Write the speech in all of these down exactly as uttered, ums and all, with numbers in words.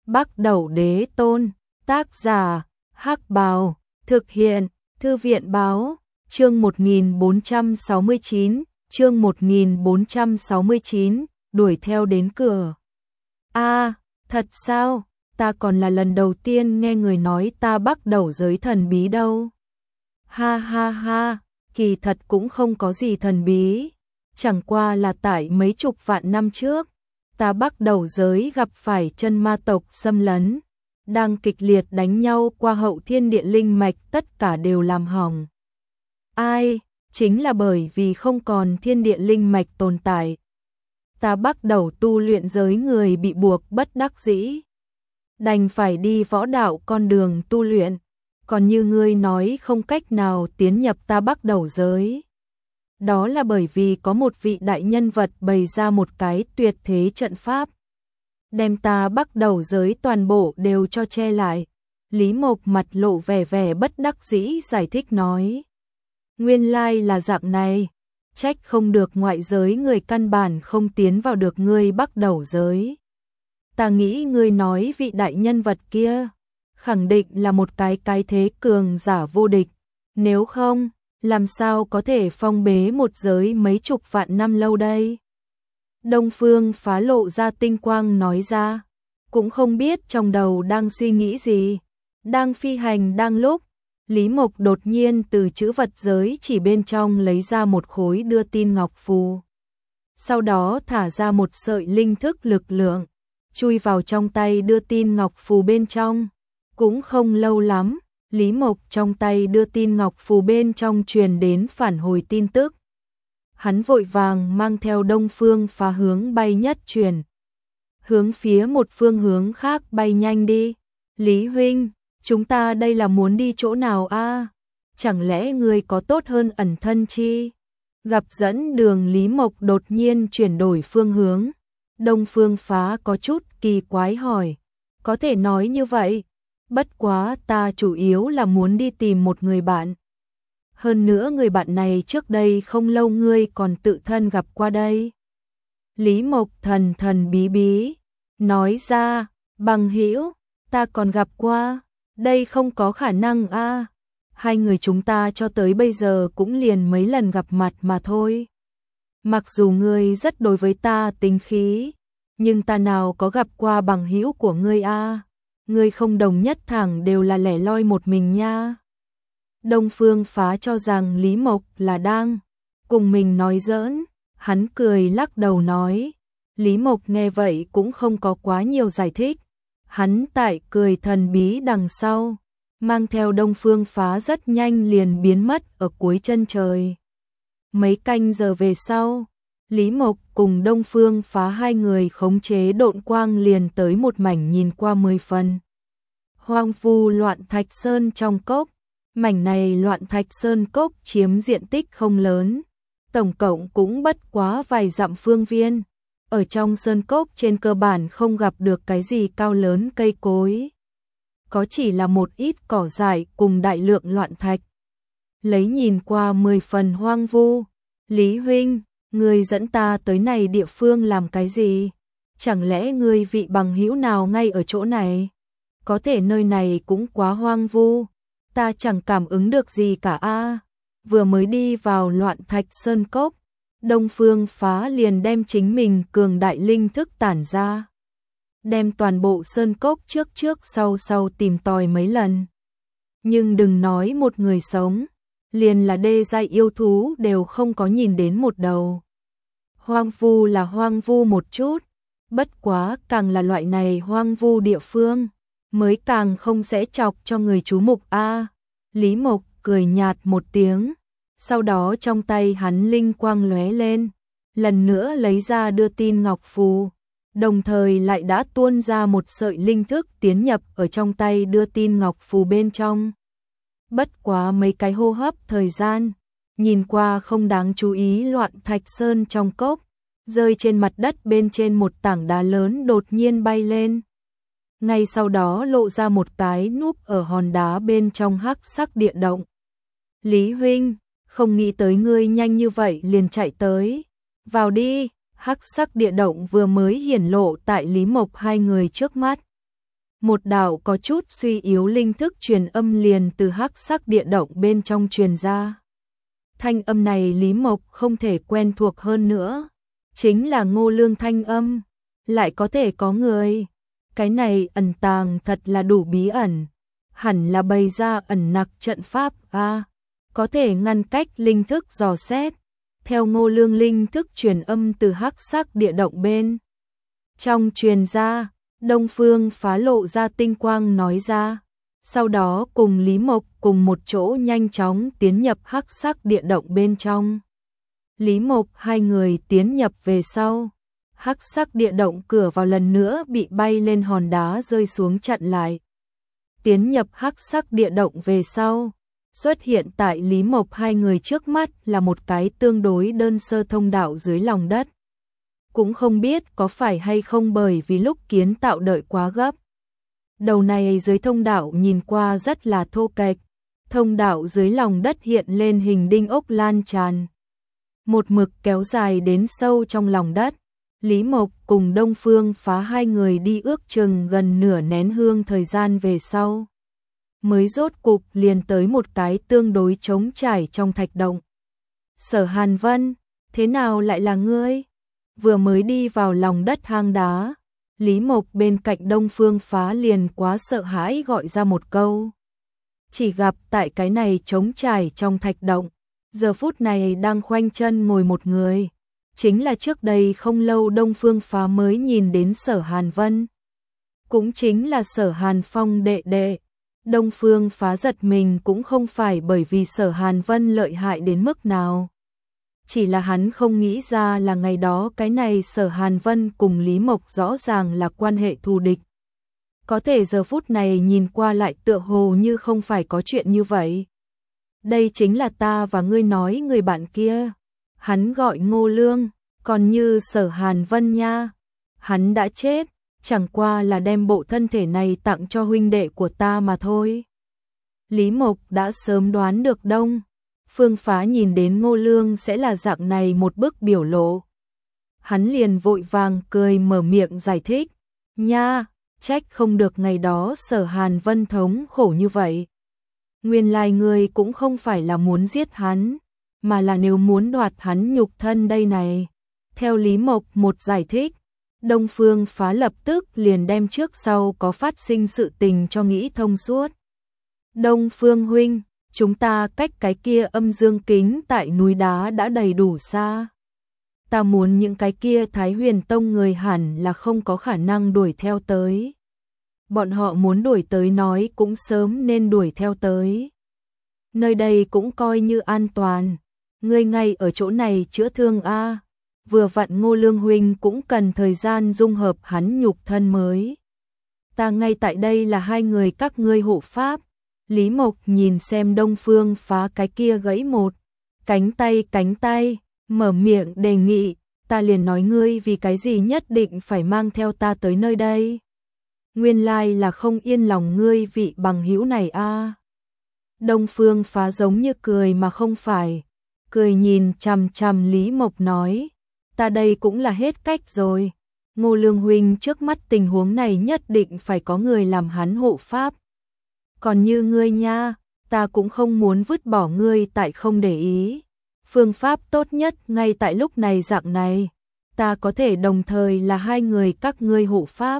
Bắc Đẩu Đế Tôn, tác giả, Hắc Bào, thực hiện, Thư viện báo, chương một nghìn bốn trăm sáu mươi chín, chương một nghìn bốn trăm sáu mươi chín, đuổi theo đến cửa. A, thật sao? Ta còn là lần đầu tiên nghe người nói ta Bắc Đẩu giới thần bí đâu. Ha ha ha, kỳ thật cũng không có gì thần bí, chẳng qua là tại mấy chục vạn năm trước, ta Bắc Đẩu giới gặp phải chân ma tộc xâm lấn, đang kịch liệt đánh nhau qua hậu thiên địa linh mạch, tất cả đều làm hỏng. Ai? Chính là bởi vì không còn thiên địa linh mạch tồn tại. Ta Bắc Đẩu tu luyện giới người bị buộc bất đắc dĩ, đành phải đi võ đạo con đường tu luyện, còn như ngươi nói không cách nào tiến nhập ta Bắc Đẩu giới. Đó là bởi vì có một vị đại nhân vật bày ra một cái tuyệt thế trận pháp, đem ta Bắc Đẩu giới toàn bộ đều cho che lại. Lý Mộc mặt lộ vẻ vẻ bất đắc dĩ giải thích nói. Nguyên lai là dạng này, trách không được ngoại giới người căn bản không tiến vào được ngươi Bắc Đẩu giới. Ta nghĩ ngươi nói vị đại nhân vật kia, khẳng định là một cái cái thế cường giả vô địch, nếu không, làm sao có thể phong bế một giới mấy chục vạn năm lâu đây? Đông Phương Phá lộ ra tinh quang nói ra, cũng không biết trong đầu đang suy nghĩ gì. Đang phi hành đang lúc, Lý Mộc đột nhiên từ chữ vật giới chỉ bên trong lấy ra một khối đưa tin ngọc phù. Sau đó thả ra một sợi linh thức lực lượng, chui vào trong tay đưa tin ngọc phù bên trong. Cũng không lâu lắm, Lý Mộc trong tay đưa tin ngọc phù bên trong truyền đến phản hồi tin tức. Hắn vội vàng mang theo Đông Phương Phá hướng bay nhất truyền. Hướng phía một phương hướng khác bay nhanh đi. Lý huynh, chúng ta đây là muốn đi chỗ nào a? À? Chẳng lẽ người có tốt hơn ẩn thân chi? Gặp dẫn đường Lý Mộc đột nhiên chuyển đổi phương hướng. Đông Phương Phá có chút kỳ quái hỏi. Có thể nói như vậy, bất quá ta chủ yếu là muốn đi tìm một người bạn. Hơn nữa người bạn này trước đây không lâu ngươi còn tự thân gặp qua đây. Lý Mộc thần thần bí bí nói ra, bằng hữu, ta còn gặp qua, đây không có khả năng a. À. Hai người chúng ta cho tới bây giờ cũng liền mấy lần gặp mặt mà thôi. Mặc dù ngươi rất đối với ta tính khí, nhưng ta nào có gặp qua bằng hữu của ngươi a. À. Ngươi không đồng nhất thẳng đều là lẻ loi một mình nha. Đông Phương Phá cho rằng Lý Mộc là đang cùng mình nói giỡn, hắn cười lắc đầu nói. Lý Mộc nghe vậy cũng không có quá nhiều giải thích, hắn tại cười thần bí đằng sau, mang theo Đông Phương Phá rất nhanh liền biến mất ở cuối chân trời. Mấy canh giờ về sau, Lý Mộc cùng Đông Phương Phá hai người khống chế độn quang liền tới một mảnh nhìn qua mười phần hoang vu loạn thạch sơn trong cốc. Mảnh này loạn thạch sơn cốc chiếm diện tích không lớn, tổng cộng cũng bất quá vài dặm phương viên. Ở trong sơn cốc trên cơ bản không gặp được cái gì cao lớn cây cối, có chỉ là một ít cỏ dại cùng đại lượng loạn thạch. Lấy nhìn qua mười phần hoang vu. Lý huynh, ngươi dẫn ta tới này địa phương làm cái gì? Chẳng lẽ ngươi vị bằng hữu nào ngay ở chỗ này? Có thể nơi này cũng quá hoang vu, ta chẳng cảm ứng được gì cả a. À. Vừa mới đi vào loạn thạch sơn cốc, Đông Phương Phá liền đem chính mình cường đại linh thức tản ra, đem toàn bộ sơn cốc trước trước sau sau tìm tòi mấy lần. Nhưng đừng nói một người sống, liền là đê giai yêu thú đều không có nhìn đến một đầu. Hoang vu là hoang vu một chút, bất quá càng là loại này hoang vu địa phương, mới càng không sẽ chọc cho người chú mục a. À. Lý Mộc cười nhạt một tiếng, sau đó trong tay hắn linh quang lóe lên, lần nữa lấy ra đưa tin ngọc phù, đồng thời lại đã tuôn ra một sợi linh thức tiến nhập ở trong tay đưa tin ngọc phù bên trong. Bất quá mấy cái hô hấp thời gian, nhìn qua không đáng chú ý loạn thạch sơn trong cốc, rơi trên mặt đất bên trên một tảng đá lớn đột nhiên bay lên. Ngay sau đó lộ ra một cái núp ở hòn đá bên trong hắc sắc địa động. Lý huynh, không nghĩ tới ngươi nhanh như vậy liền chạy tới. Vào đi, hắc sắc địa động vừa mới hiển lộ tại Lý Mộc hai người trước mắt. Một đạo có chút suy yếu linh thức truyền âm liền từ hắc sắc địa động bên trong truyền ra. Thanh âm này Lý Mộc không thể quen thuộc hơn nữa, chính là Ngô Lương thanh âm, lại có thể có người. Cái này ẩn tàng thật là đủ bí ẩn, hẳn là bày ra ẩn nặc trận pháp a, có thể ngăn cách linh thức dò xét. Theo Ngô Lương linh thức truyền âm từ hắc sắc địa động bên trong truyền ra, Đông Phương Phá lộ ra tinh quang nói ra, sau đó cùng Lý Mộc cùng một chỗ nhanh chóng tiến nhập hắc sắc địa động bên trong. Lý Mộc hai người tiến nhập về sau, hắc sắc địa động cửa vào lần nữa bị bay lên hòn đá rơi xuống chặn lại. Tiến nhập hắc sắc địa động về sau, xuất hiện tại Lý Mộc hai người trước mắt là một cái tương đối đơn sơ thông đạo dưới lòng đất. Cũng không biết có phải hay không bởi vì lúc kiến tạo đợi quá gấp. Đầu này dưới thông đạo nhìn qua rất là thô kệch, thông đạo dưới lòng đất hiện lên hình đinh ốc lan tràn. Một mực kéo dài đến sâu trong lòng đất. Lý Mộc cùng Đông Phương Phá hai người đi ước chừng gần nửa nén hương thời gian về sau. Mới rốt cục liền tới một cái tương đối trống trải trong thạch động. Sở Hàn Vân, thế nào lại là ngươi? Vừa mới đi vào lòng đất hang đá, Lý Mộc bên cạnh Đông Phương Phá liền quá sợ hãi gọi ra một câu. Chỉ gặp tại cái này trống trải trong thạch động, giờ phút này đang khoanh chân ngồi một người. Chính là trước đây không lâu Đông Phương Phá mới nhìn đến Sở Hàn Vân. Cũng chính là Sở Hàn Phong đệ đệ. Đông Phương Phá giật mình cũng không phải bởi vì Sở Hàn Vân lợi hại đến mức nào. Chỉ là hắn không nghĩ ra là ngày đó cái này Sở Hàn Vân cùng Lý Mộc rõ ràng là quan hệ thù địch. Có thể giờ phút này nhìn qua lại tựa hồ như không phải có chuyện như vậy. Đây chính là ta và ngươi nói người bạn kia. Hắn gọi Ngô Lương, còn như Sở Hàn Vân nha. Hắn đã chết, chẳng qua là đem bộ thân thể này tặng cho huynh đệ của ta mà thôi. Lý Mộc đã sớm đoán được Đông Phương Phá nhìn đến Ngô Lương sẽ là dạng này một bức biểu lộ. Hắn liền vội vàng cười mở miệng giải thích. Nha, trách không được ngày đó Sở Hàn Vân thống khổ như vậy. Nguyên lai ngươi cũng không phải là muốn giết hắn, mà là nếu muốn đoạt hắn nhục thân đây này. Theo Lý Mộc một giải thích, Đông Phương Phá lập tức liền đem trước sau có phát sinh sự tình cho nghĩ thông suốt. Đông Phương huynh, chúng ta cách cái kia âm dương kính tại núi đá đã đầy đủ xa. Ta muốn những cái kia Thái Huyền Tông người hẳn là không có khả năng đuổi theo tới. Bọn họ muốn đuổi tới nói cũng sớm nên đuổi theo tới. Nơi đây cũng coi như an toàn. Ngươi ngay ở chỗ này chữa thương a. Vừa vặn Ngô Lương huynh cũng cần thời gian dung hợp hắn nhục thân mới. Ta ngay tại đây là hai người các ngươi hộ pháp. Lý Mộc nhìn xem Đông Phương Phá cái kia gãy một cánh tay cánh tay, mở miệng đề nghị, ta liền nói ngươi vì cái gì nhất định phải mang theo ta tới nơi đây. Nguyên lai là không yên lòng ngươi vị bằng hữu này a. Đông Phương Phá giống như cười mà không phải, cười nhìn chằm chằm Lý Mộc nói, ta đây cũng là hết cách rồi. Ngô Lương huynh trước mắt tình huống này nhất định phải có người làm hắn hộ pháp. Còn như ngươi nha, ta cũng không muốn vứt bỏ ngươi tại không để ý. Phương pháp tốt nhất ngay tại lúc này dạng này, ta có thể đồng thời là hai người các ngươi hộ pháp.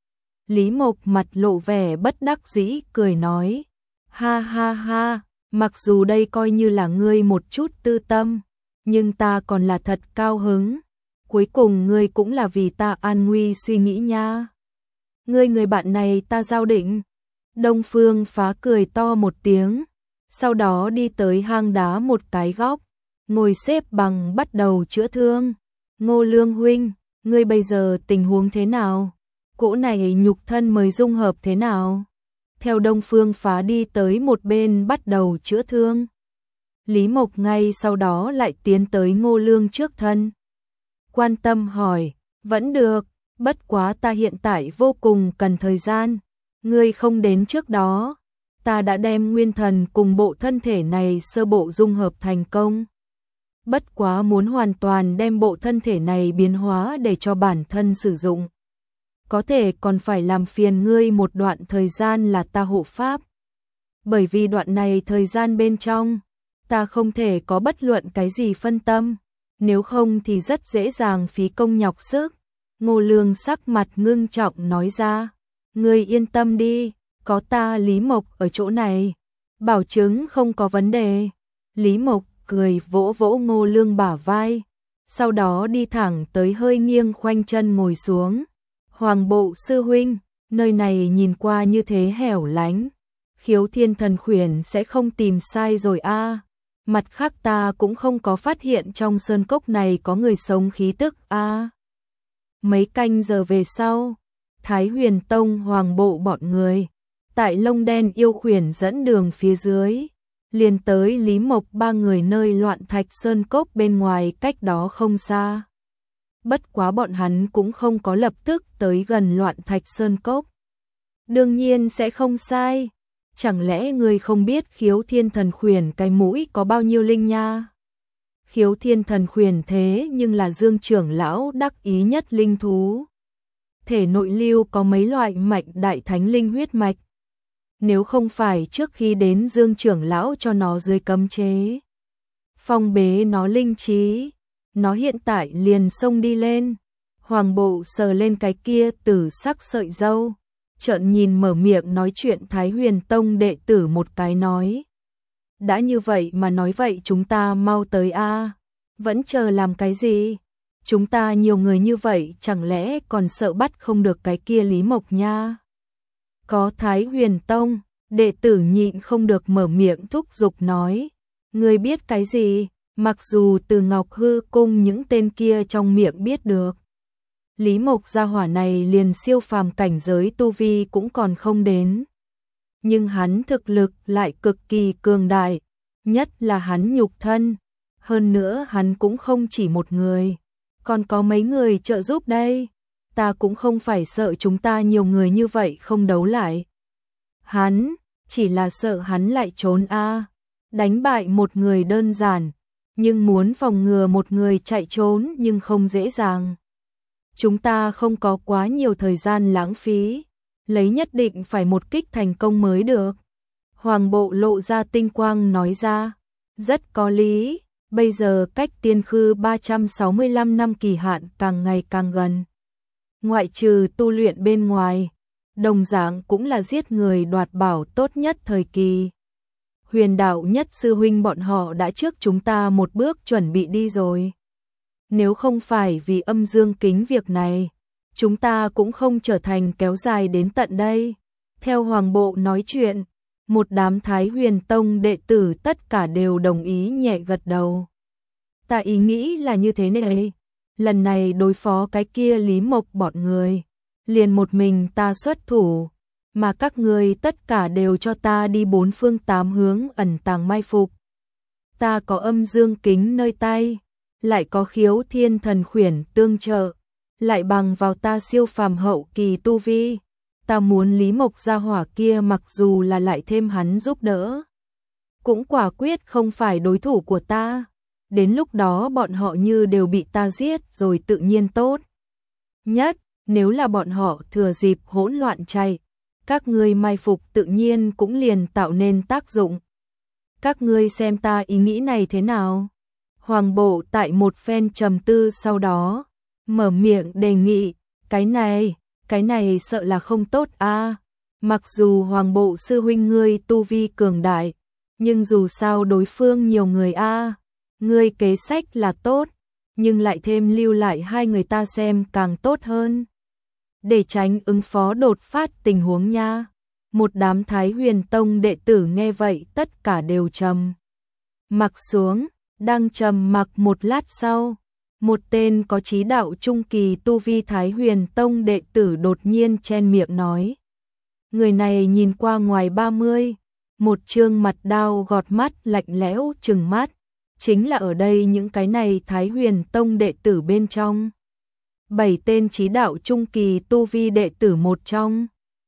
Lý Mộc mặt lộ vẻ bất đắc dĩ cười nói, ha ha ha, mặc dù đây coi như là ngươi một chút tư tâm, nhưng ta còn là thật cao hứng. Cuối cùng ngươi cũng là vì ta an nguy suy nghĩ nha. Ngươi người bạn này ta giao định. Đông Phương Phá cười to một tiếng, sau đó đi tới hang đá một cái góc, ngồi xếp bằng bắt đầu chữa thương. Ngô Lương huynh, ngươi bây giờ tình huống thế nào? Cỗ này nhục thân mới dung hợp thế nào? Theo Đông Phương Phá đi tới một bên bắt đầu chữa thương. Lý Mộc ngay sau đó lại tiến tới Ngô Lương trước thân. Quan tâm hỏi, vẫn được, bất quá ta hiện tại vô cùng cần thời gian. Ngươi không đến trước đó, ta đã đem nguyên thần cùng bộ thân thể này sơ bộ dung hợp thành công. Bất quá muốn hoàn toàn đem bộ thân thể này biến hóa để cho bản thân sử dụng. có thể còn phải làm phiền ngươi một đoạn thời gian là ta hộ pháp. Bởi vì đoạn này thời gian bên trong, ta không thể có bất luận cái gì phân tâm, nếu không thì rất dễ dàng phí công nhọc sức. Ngô Lương sắc mặt ngưng trọng nói ra, ngươi yên tâm đi, có ta Lý Mộc ở chỗ này, bảo chứng không có vấn đề. Lý Mộc cười vỗ vỗ Ngô Lương bả vai, sau đó đi thẳng tới hơi nghiêng khoanh chân ngồi xuống. Hoàng bộ sư huynh, nơi này nhìn qua như thế hẻo lánh, Khiếu Thiên Thần Khuyển sẽ không tìm sai rồi a. À. Mặt khác ta cũng không có phát hiện trong sơn cốc này có người sống khí tức a. À. Mấy canh giờ về sau, Thái Huyền Tông Hoàng bộ bọn người, tại Lông Đen Yêu Khuyển dẫn đường phía dưới, liền tới Lý Mộc ba người nơi Loạn Thạch Sơn cốc bên ngoài cách đó không xa. Bất quá bọn hắn cũng không có lập tức tới gần Loạn Thạch Sơn cốc. Đương nhiên sẽ không sai. Chẳng lẽ người không biết Khiếu Thiên Thần Khuyển cái mũi có bao nhiêu linh nha? Khiếu Thiên Thần Khuyển thế nhưng là Dương trưởng lão đắc ý nhất linh thú. Thể nội lưu có mấy loại mạnh đại thánh linh huyết mạch. Nếu không phải trước khi đến Dương trưởng lão cho nó dưới cấm chế, phong bế nó linh trí, nó hiện tại liền xông đi lên. Hoàng bộ sờ lên cái kia tử sắc sợi râu, trợn nhìn mở miệng nói chuyện Thái Huyền Tông đệ tử một cái nói. Đã như vậy mà nói vậy chúng ta mau tới a, vẫn chờ làm cái gì? Chúng ta nhiều người như vậy chẳng lẽ còn sợ bắt không được cái kia Lý Mộc nha? Có Thái Huyền Tông, đệ tử nhịn không được mở miệng thúc giục nói. Ngươi biết cái gì? Mặc dù từ Ngọc Hư Cung những tên kia trong miệng biết được. Lý Mộc gia hỏa này liền siêu phàm cảnh giới tu vi cũng còn không đến. Nhưng hắn thực lực lại cực kỳ cường đại, nhất là hắn nhục thân. Hơn nữa hắn cũng không chỉ một người, còn có mấy người trợ giúp đây. Ta cũng không phải sợ chúng ta nhiều người như vậy không đấu lại. Hắn, chỉ là sợ hắn lại trốn a. Đánh bại một người đơn giản, nhưng muốn phòng ngừa một người chạy trốn nhưng không dễ dàng. Chúng ta không có quá nhiều thời gian lãng phí, lấy nhất định phải một kích thành công mới được. Hoàng bộ lộ ra tinh quang nói ra, rất có lý, bây giờ cách tiên khư ba trăm sáu mươi lăm năm kỳ hạn càng ngày càng gần. Ngoại trừ tu luyện bên ngoài, đồng dạng cũng là giết người đoạt bảo tốt nhất thời kỳ. Huyền đạo nhất sư huynh bọn họ đã trước chúng ta một bước chuẩn bị đi rồi. Nếu không phải vì âm dương kính việc này, chúng ta cũng không trở thành kéo dài đến tận đây. Theo Hoàng bộ nói chuyện, một đám Thái Huyền Tông đệ tử tất cả đều đồng ý nhẹ gật đầu. Ta ý nghĩ là như thế này, lần này đối phó cái kia Lý Mộc bọn người, liền một mình ta xuất thủ, mà các người tất cả đều cho ta đi bốn phương tám hướng ẩn tàng mai phục. Ta có âm dương kính nơi tay, lại có Khiếu Thiên Thần Khuyển tương trợ, lại bằng vào ta siêu phàm hậu kỳ tu vi, ta muốn Lý Mộc gia hỏa kia mặc dù là lại thêm hắn giúp đỡ, cũng quả quyết không phải đối thủ của ta. Đến lúc đó bọn họ như đều bị ta giết rồi tự nhiên tốt. Nhất, nếu là bọn họ thừa dịp hỗn loạn chạy, các ngươi mai phục tự nhiên cũng liền tạo nên tác dụng. Các ngươi xem ta ý nghĩ này thế nào? Hoàng bộ tại một phen trầm tư sau đó, mở miệng đề nghị, cái này, cái này sợ là không tốt a. À, mặc dù Hoàng bộ sư huynh ngươi tu vi cường đại, nhưng dù sao đối phương nhiều người a. À, ngươi kế sách là tốt, nhưng lại thêm lưu lại hai người ta xem càng tốt hơn. Để tránh ứng phó đột phát tình huống nha. Một đám Thái Huyền Tông đệ tử nghe vậy tất cả đều trầm mặc xuống, đang trầm mặc một lát sau, một tên có chí đạo trung kỳ tu vi Thái Huyền Tông đệ tử đột nhiên chen miệng nói. Người này nhìn qua ngoài ba mươi, một trương mặt đao gọt mắt lạnh lẽo trừng mắt, chính là ở đây những cái này Thái Huyền Tông đệ tử bên trong. Bảy tên chí đạo trung kỳ tu vi đệ tử một trong.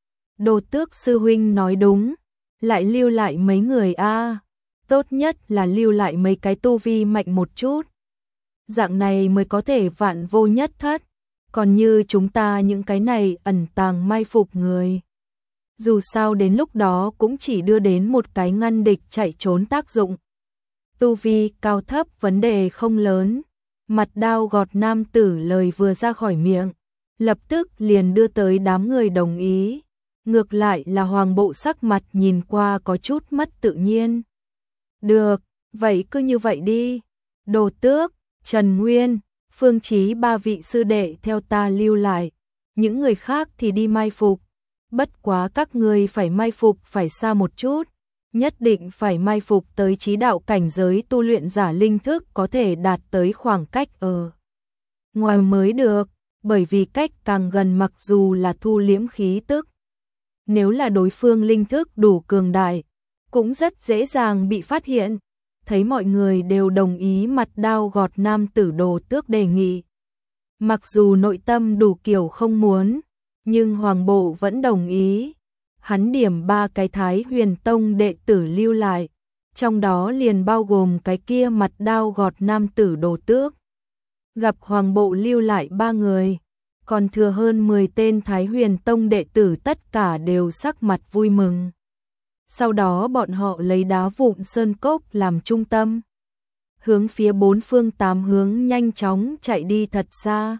Đồ Tước sư huynh nói đúng, lại lưu lại mấy người a, à, tốt nhất là lưu lại mấy cái tu vi mạnh một chút. Dạng này mới có thể vạn vô nhất thất, Còn như chúng ta những cái này ẩn tàng mai phục người. Dù sao đến lúc đó cũng chỉ đưa đến một cái ngăn địch chạy trốn tác dụng. Tu vi cao thấp vấn đề không lớn. Mặt đao gọt nam tử lời vừa ra khỏi miệng, lập tức liền đưa tới đám người đồng ý. Ngược lại là Hoàng Bộ sắc mặt nhìn qua có chút mất tự nhiên. Được, vậy cứ như vậy đi. Đồ Tước, Trần Nguyên, Phương Chí ba vị sư đệ theo ta lưu lại. Những người khác thì đi mai phục. Bất quá các ngươi phải mai phục phải xa một chút. Nhất định phải mai phục tới chí đạo cảnh giới tu luyện giả linh thức có thể đạt tới khoảng cách ở ngoài mới được. Bởi vì cách càng gần mặc dù là thu liễm khí tức, nếu là đối phương linh thức đủ cường đại, cũng rất dễ dàng bị phát hiện. Thấy mọi người đều đồng ý mặt đao gọt nam tử Đồ Tước đề nghị. Mặc dù nội tâm đủ kiểu không muốn, nhưng Hoàng Bộ vẫn đồng ý. Hắn điểm ba cái Thái Huyền Tông đệ tử lưu lại, trong đó liền bao gồm cái kia mặt đao gọt nam tử Đồ Tước. Gặp Hoàng Bộ lưu lại ba người, còn thừa hơn mười tên Thái Huyền Tông đệ tử tất cả đều sắc mặt vui mừng. Sau đó bọn họ lấy đá vụn sơn cốc làm trung tâm, hướng phía bốn phương tám hướng nhanh chóng chạy đi thật xa.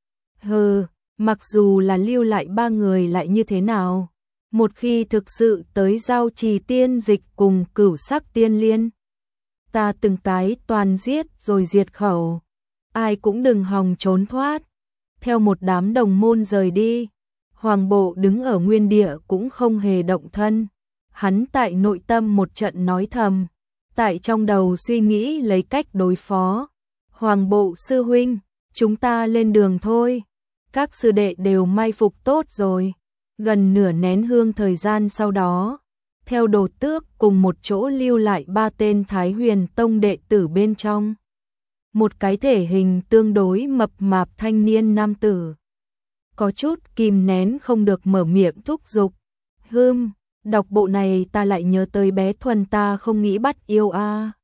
Hừ, mặc dù là lưu lại ba người lại như thế nào? Một khi thực sự tới giao trì tiên dịch cùng cửu sắc tiên liên, ta từng cái toàn giết rồi diệt khẩu, ai cũng đừng hòng trốn thoát. Theo một đám đồng môn rời đi, Hoàng Bộ đứng ở nguyên địa cũng không hề động thân. Hắn tại nội tâm một trận nói thầm, tại trong đầu suy nghĩ lấy cách đối phó. Hoàng Bộ sư huynh, chúng ta lên đường thôi. Các sư đệ đều mai phục tốt rồi. Gần nửa nén hương thời gian sau đó, theo Đồ Tước cùng một chỗ lưu lại ba tên Thái Huyền Tông đệ tử bên trong. Một cái thể hình tương đối mập mạp thanh niên nam tử, có chút kìm nén không được mở miệng thúc giục. Hừm, đọc bộ này ta lại nhớ tới bé Thuần ta không nghĩ bắt yêu a. À.